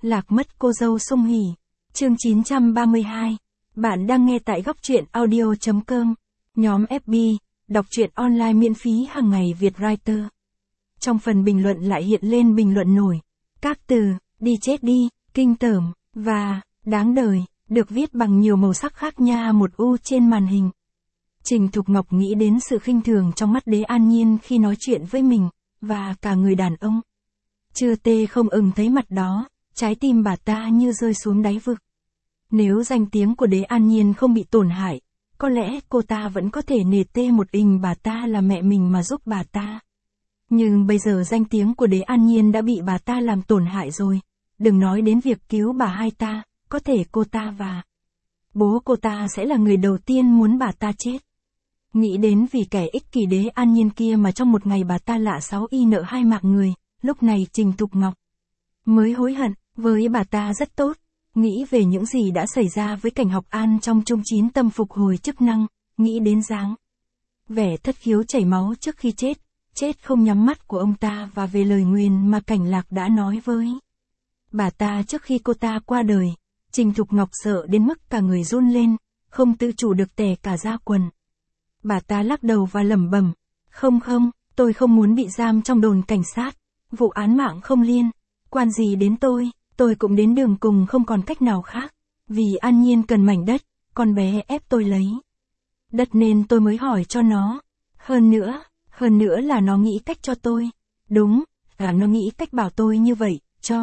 Lạc mất cô dâu Sung Hỉ. Chương 932. Bạn đang nghe tại góc truyện audio.com. Nhóm FB, đọc truyện online miễn phí hàng ngày Vietwriter. Trong phần bình luận lại hiện lên bình luận nổi. Các từ, đi chết đi, kinh tởm, và, đáng đời, được viết bằng nhiều màu sắc khác nha một u trên màn hình. Trình Thục Ngọc nghĩ đến sự khinh thường trong mắt Đế An Nhiên khi nói chuyện với mình, và cả người đàn ông. Chưa tê không ưng thấy mặt đó, trái tim bà ta như rơi xuống đáy vực. Nếu danh tiếng của Đế An Nhiên không bị tổn hại, có lẽ cô ta vẫn có thể nể tê một ình bà ta là mẹ mình mà giúp bà ta. Nhưng bây giờ danh tiếng của Đế An Nhiên đã bị bà ta làm tổn hại rồi. Đừng nói đến việc cứu bà hai ta, có thể cô ta và bố cô ta sẽ là người đầu tiên muốn bà ta chết. Nghĩ đến vì kẻ ích kỷ Đế An Nhiên kia mà trong một ngày bà ta lạ 6 y nợ 2 mạng người, lúc này Trình Thục Ngọc mới hối hận, với bà ta rất tốt. Nghĩ về những gì đã xảy ra với Cảnh Học An trong trung 9 tâm phục hồi chức năng, nghĩ đến dáng vẻ thất khiếu chảy máu trước khi chết không nhắm mắt của ông ta và về lời nguyền mà Cảnh Lạc đã nói với bà ta trước khi cô ta qua đời. Trình Thục Ngọc sợ đến mức cả người run lên, không tự chủ được tè cả ra quần. Bà ta lắc đầu và lẩm bẩm, không, tôi không muốn bị giam trong đồn cảnh sát, vụ án mạng không liên quan gì đến tôi cũng đến đường cùng không còn cách nào khác, vì An Nhiên cần mảnh đất, con bé ép tôi lấy đất nên tôi mới hỏi cho nó. Hơn nữa là nó nghĩ cách cho tôi. Đúng, là nó nghĩ cách bảo tôi như vậy,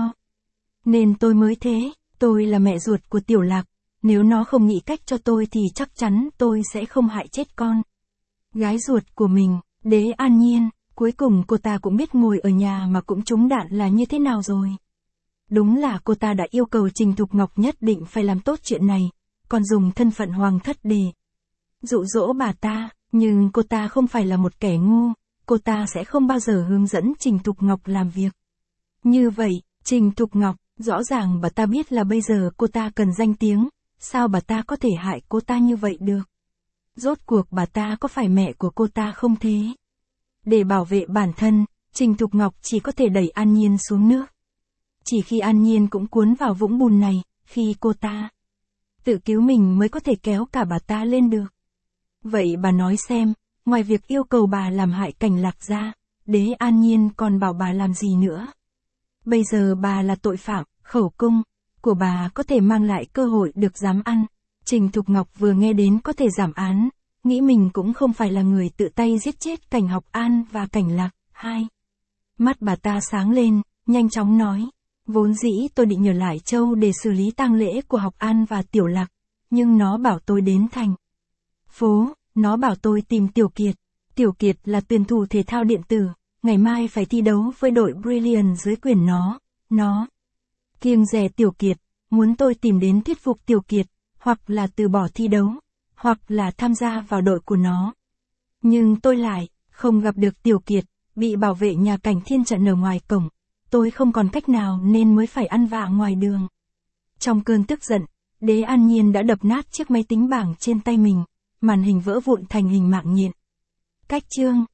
nên tôi mới thế. Tôi là mẹ ruột của Tiểu Lạc, nếu nó không nghĩ cách cho tôi thì chắc chắn tôi sẽ không hại chết con gái ruột của mình. Đế An Nhiên, cuối cùng cô ta cũng biết ngồi ở nhà mà cũng trúng đạn là như thế nào rồi. Đúng là cô ta đã yêu cầu Trình Thục Ngọc nhất định phải làm tốt chuyện này, còn dùng thân phận hoàng thất để dụ dỗ bà ta, nhưng cô ta không phải là một kẻ ngu, cô ta sẽ không bao giờ hướng dẫn Trình Thục Ngọc làm việc như vậy. Trình Thục Ngọc, rõ ràng bà ta biết là bây giờ cô ta cần danh tiếng, sao bà ta có thể hại cô ta như vậy được? Rốt cuộc bà ta có phải mẹ của cô ta không thế? Để bảo vệ bản thân, Trình Thục Ngọc chỉ có thể đẩy An Nhiên xuống nước. Chỉ khi An Nhiên cũng cuốn vào vũng bùn này, khi cô ta tự cứu mình mới có thể kéo cả bà ta lên được. Vậy bà nói xem, ngoài việc yêu cầu bà làm hại Cảnh Lạc ra, Đế An Nhiên còn bảo bà làm gì nữa? Bây giờ bà là tội phạm, khẩu cung của bà có thể mang lại cơ hội được giám ăn. Trình Thục Ngọc vừa nghe đến có thể giảm án, nghĩ mình cũng không phải là người tự tay giết chết Cảnh Học An và Cảnh Lạc. Mắt bà ta sáng lên, nhanh chóng nói, vốn dĩ tôi định nhờ Lại Châu để xử lý tang lễ của Học An và Tiểu Lạc, nhưng nó bảo tôi đến thành phố, nó bảo tôi tìm Tiểu Kiệt. Tiểu Kiệt là tuyển thủ thể thao điện tử, ngày mai phải thi đấu với đội Brilliant dưới quyền nó kiêng dè Tiểu Kiệt, muốn tôi tìm đến thuyết phục Tiểu Kiệt, hoặc là từ bỏ thi đấu, hoặc là tham gia vào đội của nó. Nhưng tôi lại không gặp được Tiểu Kiệt, bị bảo vệ nhà Cảnh Thiên chặn ở ngoài cổng, tôi không còn cách nào nên mới phải ăn vạ ngoài đường. Trong cơn tức giận, Đế An Nhiên đã đập nát chiếc máy tính bảng trên tay mình, màn hình vỡ vụn thành hình mạng nhện. Cách chương